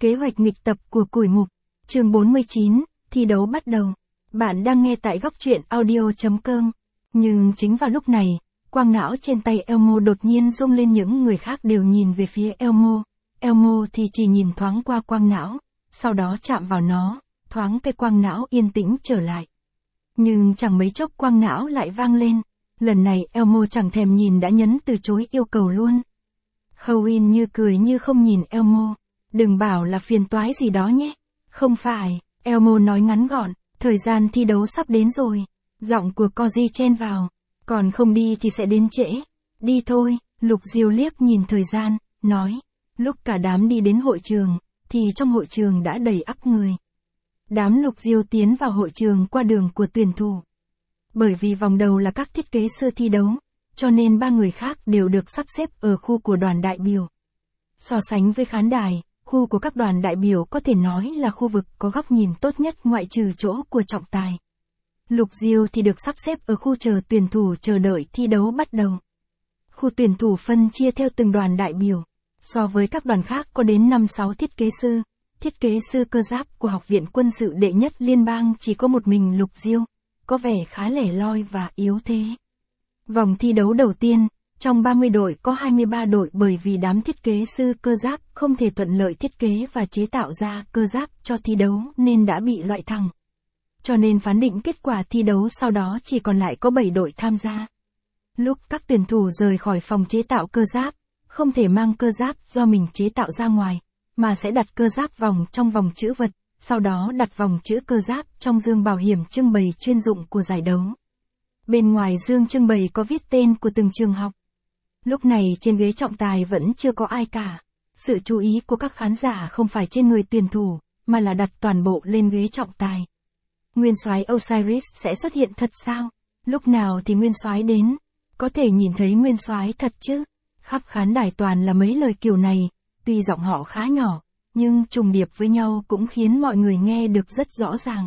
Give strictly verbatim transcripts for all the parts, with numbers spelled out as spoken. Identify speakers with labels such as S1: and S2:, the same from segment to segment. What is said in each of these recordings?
S1: Kế hoạch nghịch tập của củi mục. Chương bốn mươi chín, thi đấu bắt đầu. Bạn đang nghe tại góc truyện audio chấm com. Nhưng chính vào lúc này, quang não trên tay Elmo đột nhiên rung lên, những người khác đều nhìn về phía Elmo. Elmo thì chỉ nhìn thoáng qua quang não, sau đó chạm vào nó, thoáng cái quang não yên tĩnh trở lại. Nhưng chẳng mấy chốc quang não lại vang lên. Lần này Elmo chẳng thèm nhìn đã nhấn từ chối yêu cầu luôn. Howie như cười như không nhìn Elmo. Đừng bảo là phiền toái gì đó nhé. Không phải, Elmo nói ngắn gọn, thời gian thi đấu sắp đến rồi. Giọng của Cozy chen vào. Còn không đi thì sẽ đến trễ. Đi thôi, Lục Diêu liếc nhìn thời gian, nói. Lúc cả đám đi đến hội trường, thì trong hội trường đã đầy ắp người. Đám Lục Diêu tiến vào hội trường qua đường của tuyển thủ. Bởi vì vòng đầu là các thiết kế sư thi đấu, cho nên ba người khác đều được sắp xếp ở khu của đoàn đại biểu. So sánh với khán đài, khu của các đoàn đại biểu có thể nói là khu vực có góc nhìn tốt nhất ngoại trừ chỗ của trọng tài. Lục Diêu thì được sắp xếp ở khu chờ tuyển thủ chờ đợi thi đấu bắt đầu. Khu tuyển thủ phân chia theo từng đoàn đại biểu. So với các đoàn khác có đến năm sáu thiết kế sư, thiết kế sư cơ giáp của Học viện Quân sự đệ nhất liên bang chỉ có một mình Lục Diêu, có vẻ khá lẻ loi và yếu thế. Vòng thi đấu đầu tiên, trong ba mươi đội có hai mươi ba đội, bởi vì đám thiết kế sư cơ giáp không thể thuận lợi thiết kế và chế tạo ra cơ giáp cho thi đấu nên đã bị loại thẳng. Cho nên phán định kết quả thi đấu sau đó chỉ còn lại có bảy đội tham gia. Lúc các tuyển thủ rời khỏi phòng chế tạo cơ giáp, không thể mang cơ giáp do mình chế tạo ra ngoài, mà sẽ đặt cơ giáp vòng trong vòng trữ vật, sau đó đặt vòng chữ cơ giáp trong dương bảo hiểm trưng bày chuyên dụng của giải đấu. Bên ngoài dương trưng bày có viết tên của từng trường học. Lúc này trên ghế trọng tài vẫn chưa có ai cả. Sự chú ý của các khán giả không phải trên người tuyển thủ, mà là đặt toàn bộ lên ghế trọng tài. Nguyên soái Osiris sẽ xuất hiện thật sao? Lúc nào thì nguyên soái đến? Có thể nhìn thấy nguyên soái thật chứ? Khắp khán đài toàn là mấy lời kiểu này, tuy giọng họ khá nhỏ, nhưng trùng điệp với nhau cũng khiến mọi người nghe được rất rõ ràng.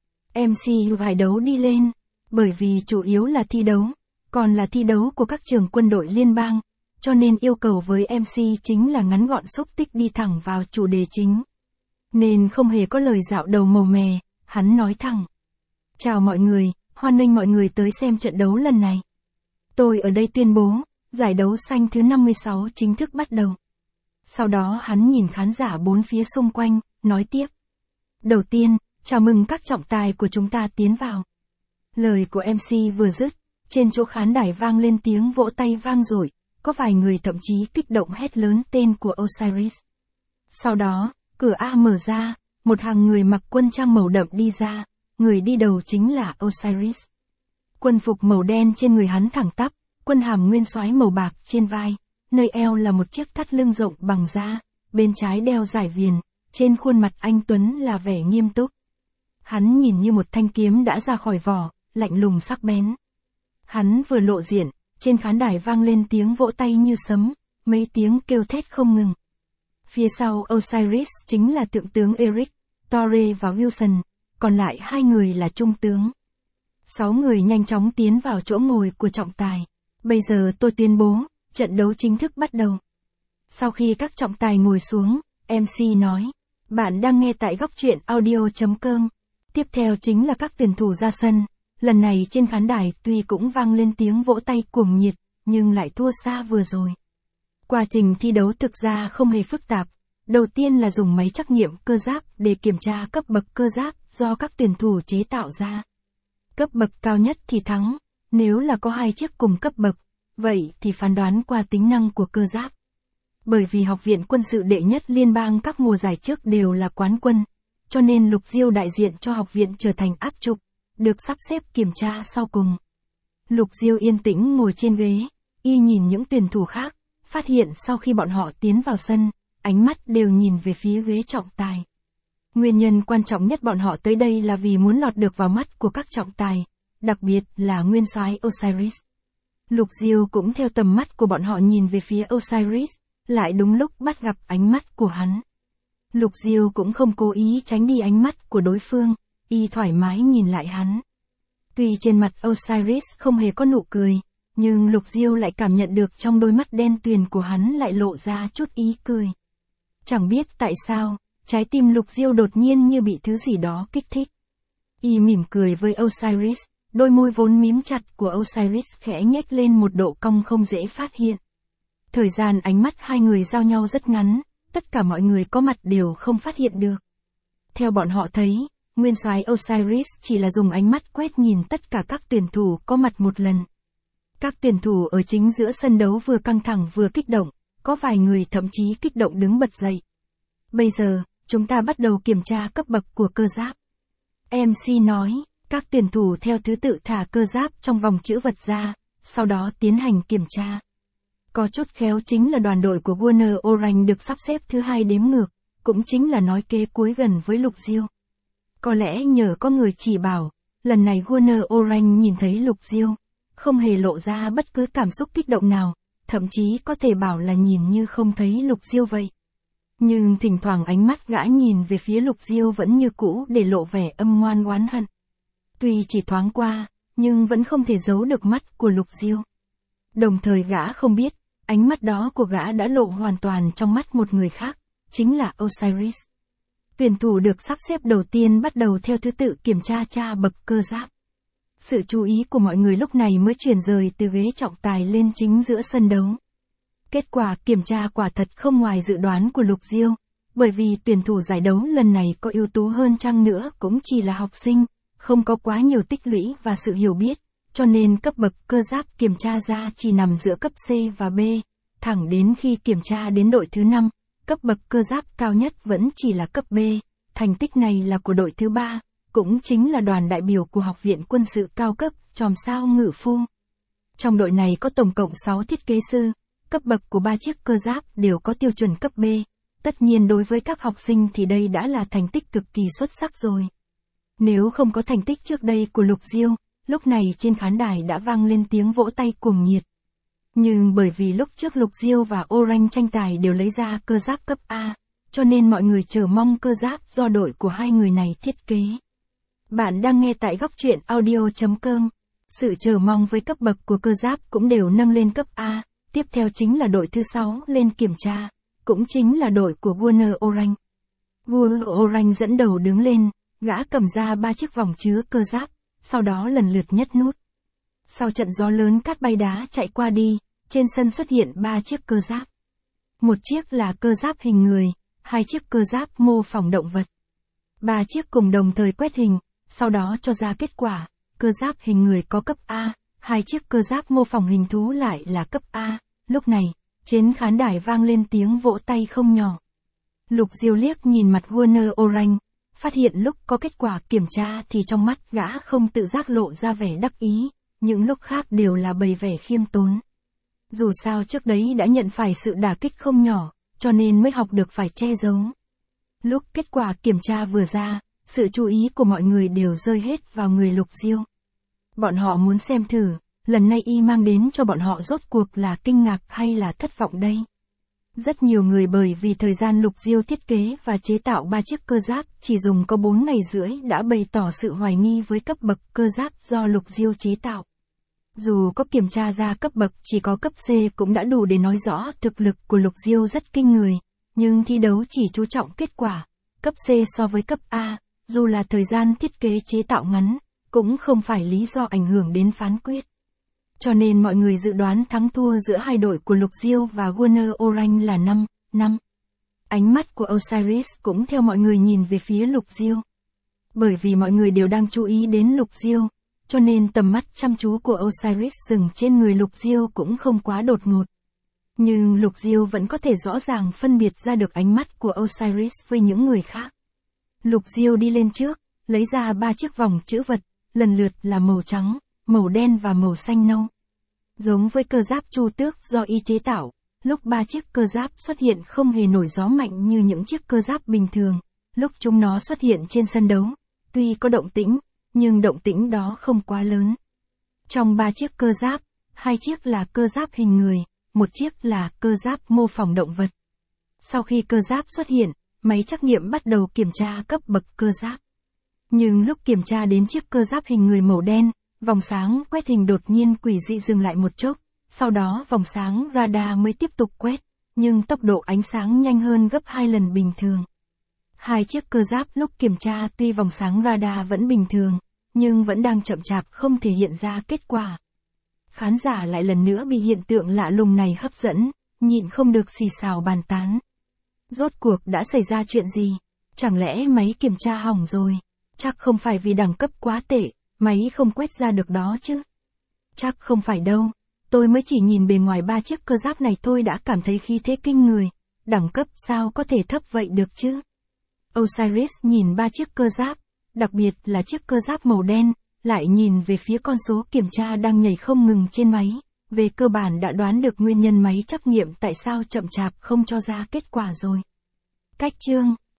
S1: em xê giải đấu đi lên, bởi vì chủ yếu là thi đấu, còn là thi đấu của các trường quân đội liên bang, cho nên yêu cầu với em xê chính là ngắn gọn xúc tích đi thẳng vào chủ đề chính. Nên không hề có lời dạo đầu màu mè, hắn nói thẳng. Chào mọi người, hoan nghênh mọi người tới xem trận đấu lần này. Tôi ở đây tuyên bố, giải đấu xanh thứ năm mươi sáu chính thức bắt đầu. Sau đó hắn nhìn khán giả bốn phía xung quanh, nói tiếp. Đầu tiên, chào mừng các trọng tài của chúng ta tiến vào. Lời của em xê vừa dứt, trên chỗ khán đài vang lên tiếng vỗ tay vang dội, có vài người thậm chí kích động hét lớn tên của Osiris. Sau đó, cửa A mở ra, một hàng người mặc quân trang màu đậm đi ra, người đi đầu chính là Osiris. Quân phục màu đen trên người hắn thẳng tắp, quân hàm nguyên soái màu bạc trên vai, nơi eo là một chiếc thắt lưng rộng bằng da, bên trái đeo dải viền, trên khuôn mặt anh tuấn là vẻ nghiêm túc. Hắn nhìn như một thanh kiếm đã ra khỏi vỏ, lạnh lùng sắc bén. Hắn vừa lộ diện, trên khán đài vang lên tiếng vỗ tay như sấm, mấy tiếng kêu thét không ngừng. Phía sau Osiris chính là thượng tướng Eric, Torre và Wilson, còn lại hai người là trung tướng. Sáu người nhanh chóng tiến vào chỗ ngồi của trọng tài. Bây giờ tôi tuyên bố, trận đấu chính thức bắt đầu. Sau khi các trọng tài ngồi xuống, em xê nói, bạn đang nghe tại góc truyện audio chấm com. Tiếp theo chính là các tuyển thủ ra sân. Lần này trên khán đài tuy cũng vang lên tiếng vỗ tay cuồng nhiệt, nhưng lại thua xa vừa rồi. Quá trình thi đấu thực ra không hề phức tạp. Đầu tiên là dùng máy trắc nghiệm cơ giáp để kiểm tra cấp bậc cơ giáp do các tuyển thủ chế tạo ra. Cấp bậc cao nhất thì thắng, nếu là có hai chiếc cùng cấp bậc, vậy thì phán đoán qua tính năng của cơ giáp. Bởi vì Học viện Quân sự đệ nhất liên bang các mùa giải trước đều là quán quân, cho nên Lục Diêu đại diện cho học viện trở thành áp trục, được sắp xếp kiểm tra sau cùng. Lục Diêu yên tĩnh ngồi trên ghế, y nhìn những tuyển thủ khác, phát hiện sau khi bọn họ tiến vào sân, ánh mắt đều nhìn về phía ghế trọng tài. Nguyên nhân quan trọng nhất bọn họ tới đây là vì muốn lọt được vào mắt của các trọng tài, đặc biệt là nguyên soái Osiris. Lục Diêu cũng theo tầm mắt của bọn họ nhìn về phía Osiris, lại đúng lúc bắt gặp ánh mắt của hắn. Lục Diêu cũng không cố ý tránh đi ánh mắt của đối phương, y thoải mái nhìn lại hắn. Tuy trên mặt Osiris không hề có nụ cười, nhưng Lục Diêu lại cảm nhận được trong đôi mắt đen tuyền của hắn lại lộ ra chút ý cười. Chẳng biết tại sao, trái tim Lục Diêu đột nhiên như bị thứ gì đó kích thích. Y mỉm cười với Osiris, đôi môi vốn mím chặt của Osiris khẽ nhếch lên một độ cong không dễ phát hiện. Thời gian ánh mắt hai người giao nhau rất ngắn, tất cả mọi người có mặt đều không phát hiện được. Theo bọn họ thấy, nguyên soái Osiris chỉ là dùng ánh mắt quét nhìn tất cả các tuyển thủ có mặt một lần. Các tuyển thủ ở chính giữa sân đấu vừa căng thẳng vừa kích động, có vài người thậm chí kích động đứng bật dậy. Bây giờ, chúng ta bắt đầu kiểm tra cấp bậc của cơ giáp. em xê nói, các tuyển thủ theo thứ tự thả cơ giáp trong vòng chữ vật ra, sau đó tiến hành kiểm tra. Có chút khéo chính là đoàn đội của Warner Orange được sắp xếp thứ hai đếm ngược, cũng chính là nói kế cuối gần với Lục Diêu. Có lẽ nhờ có người chỉ bảo, lần này Warner Orange nhìn thấy Lục Diêu, không hề lộ ra bất cứ cảm xúc kích động nào, thậm chí có thể bảo là nhìn như không thấy Lục Diêu vậy. Nhưng thỉnh thoảng ánh mắt gã nhìn về phía Lục Diêu vẫn như cũ để lộ vẻ âm ngoan oán hận. Tuy chỉ thoáng qua, nhưng vẫn không thể giấu được mắt của Lục Diêu. Đồng thời gã không biết, ánh mắt đó của gã đã lộ hoàn toàn trong mắt một người khác, chính là Osiris. Tuyển thủ được sắp xếp đầu tiên bắt đầu theo thứ tự kiểm tra tra bậc cơ giáp. Sự chú ý của mọi người lúc này mới chuyển rời từ ghế trọng tài lên chính giữa sân đấu. Kết quả kiểm tra quả thật không ngoài dự đoán của Lục Diêu, bởi vì tuyển thủ giải đấu lần này có ưu tú hơn chăng nữa cũng chỉ là học sinh, không có quá nhiều tích lũy và sự hiểu biết, cho nên cấp bậc cơ giáp kiểm tra ra chỉ nằm giữa cấp C và B, thẳng đến khi kiểm tra đến đội thứ năm, cấp bậc cơ giáp cao nhất vẫn chỉ là cấp B, thành tích này là của đội thứ ba, cũng chính là đoàn đại biểu của Học viện Quân sự cao cấp, chòm sao Ngự Phu. Trong đội này có tổng cộng sáu thiết kế sư, cấp bậc của ba chiếc cơ giáp đều có tiêu chuẩn cấp B, tất nhiên đối với các học sinh thì đây đã là thành tích cực kỳ xuất sắc rồi. Nếu không có thành tích trước đây của Lục Diêu, lúc này trên khán đài đã vang lên tiếng vỗ tay cuồng nhiệt. Nhưng bởi vì lúc trước Lục Diêu và Orange tranh tài đều lấy ra cơ giáp cấp A, cho nên mọi người chờ mong cơ giáp do đội của hai người này thiết kế. Bạn đang nghe tại góc truyện audio chấm com. Sự chờ mong với cấp bậc của cơ giáp cũng đều nâng lên cấp A, tiếp theo chính là đội thứ sáu lên kiểm tra, cũng chính là đội của Warner Orange. Warner Orange dẫn đầu đứng lên, gã cầm ra ba chiếc vòng chứa cơ giáp, sau đó lần lượt nhấc nút. Sau trận gió lớn cát bay đá chạy qua đi, trên sân xuất hiện ba chiếc cơ giáp. Một chiếc là cơ giáp hình người, hai chiếc cơ giáp mô phỏng động vật. Ba chiếc cùng đồng thời quét hình, sau đó cho ra kết quả, cơ giáp hình người có cấp A, hai chiếc cơ giáp mô phỏng hình thú lại là cấp A. Lúc này, trên khán đài vang lên tiếng vỗ tay không nhỏ. Lục Diêu liếc nhìn mặt Warner Orange, phát hiện lúc có kết quả kiểm tra thì trong mắt gã không tự giác lộ ra vẻ đắc ý, những lúc khác đều là bày vẻ khiêm tốn. Dù sao trước đấy đã nhận phải sự đả kích không nhỏ, cho nên mới học được phải che giấu. Lúc kết quả kiểm tra vừa ra, sự chú ý của mọi người đều rơi hết vào người Lục Diêu. Bọn họ muốn xem thử, lần này y mang đến cho bọn họ rốt cuộc là kinh ngạc hay là thất vọng đây. Rất nhiều người bởi vì thời gian Lục Diêu thiết kế và chế tạo ba chiếc cơ giáp chỉ dùng có bốn ngày rưỡi đã bày tỏ sự hoài nghi với cấp bậc cơ giáp do Lục Diêu chế tạo. Dù có kiểm tra ra cấp bậc chỉ có cấp C cũng đã đủ để nói rõ thực lực của Lục Diêu rất kinh người, nhưng thi đấu chỉ chú trọng kết quả, cấp C so với cấp A, dù là thời gian thiết kế chế tạo ngắn, cũng không phải lý do ảnh hưởng đến phán quyết. Cho nên mọi người dự đoán thắng thua giữa hai đội của Lục Diêu và Warner Orange là năm năm. Ánh mắt của Osiris cũng theo mọi người nhìn về phía Lục Diêu. Bởi vì mọi người đều đang chú ý đến Lục Diêu, cho nên tầm mắt chăm chú của Osiris dừng trên người Lục Diêu cũng không quá đột ngột. Nhưng Lục Diêu vẫn có thể rõ ràng phân biệt ra được ánh mắt của Osiris với những người khác. Lục Diêu đi lên trước, lấy ra ba chiếc vòng chữ vật, lần lượt là màu trắng, màu đen và màu xanh nâu. Giống với cơ giáp Chu Tước do y chế tạo, lúc ba chiếc cơ giáp xuất hiện không hề nổi gió mạnh như những chiếc cơ giáp bình thường, lúc chúng nó xuất hiện trên sân đấu, tuy có động tĩnh, nhưng động tĩnh đó không quá lớn. Trong ba chiếc cơ giáp, hai chiếc là cơ giáp hình người, một chiếc là cơ giáp mô phỏng động vật. Sau khi cơ giáp xuất hiện, máy trắc nghiệm bắt đầu kiểm tra cấp bậc cơ giáp. Nhưng lúc kiểm tra đến chiếc cơ giáp hình người màu đen, vòng sáng quét hình đột nhiên quỷ dị dừng lại một chốc, sau đó vòng sáng radar mới tiếp tục quét, nhưng tốc độ ánh sáng nhanh hơn gấp hai lần bình thường. Hai chiếc cơ giáp lúc kiểm tra tuy vòng sáng radar vẫn bình thường, nhưng vẫn đang chậm chạp không thể hiện ra kết quả. Khán giả lại lần nữa bị hiện tượng lạ lùng này hấp dẫn, nhịn không được xì xào bàn tán. Rốt cuộc đã xảy ra chuyện gì? Chẳng lẽ máy kiểm tra hỏng rồi? Chắc không phải vì đẳng cấp quá tệ, máy không quét ra được đó chứ. Chắc không phải đâu, tôi mới chỉ nhìn bề ngoài ba chiếc cơ giáp này thôi đã cảm thấy khí thế kinh người, đẳng cấp sao có thể thấp vậy được chứ? Osiris nhìn ba chiếc cơ giáp, đặc biệt là chiếc cơ giáp màu đen, lại nhìn về phía con số kiểm tra đang nhảy không ngừng trên máy, về cơ bản đã đoán được nguyên nhân máy trắc nghiệm tại sao chậm chạp không cho ra kết quả rồi. Cách chương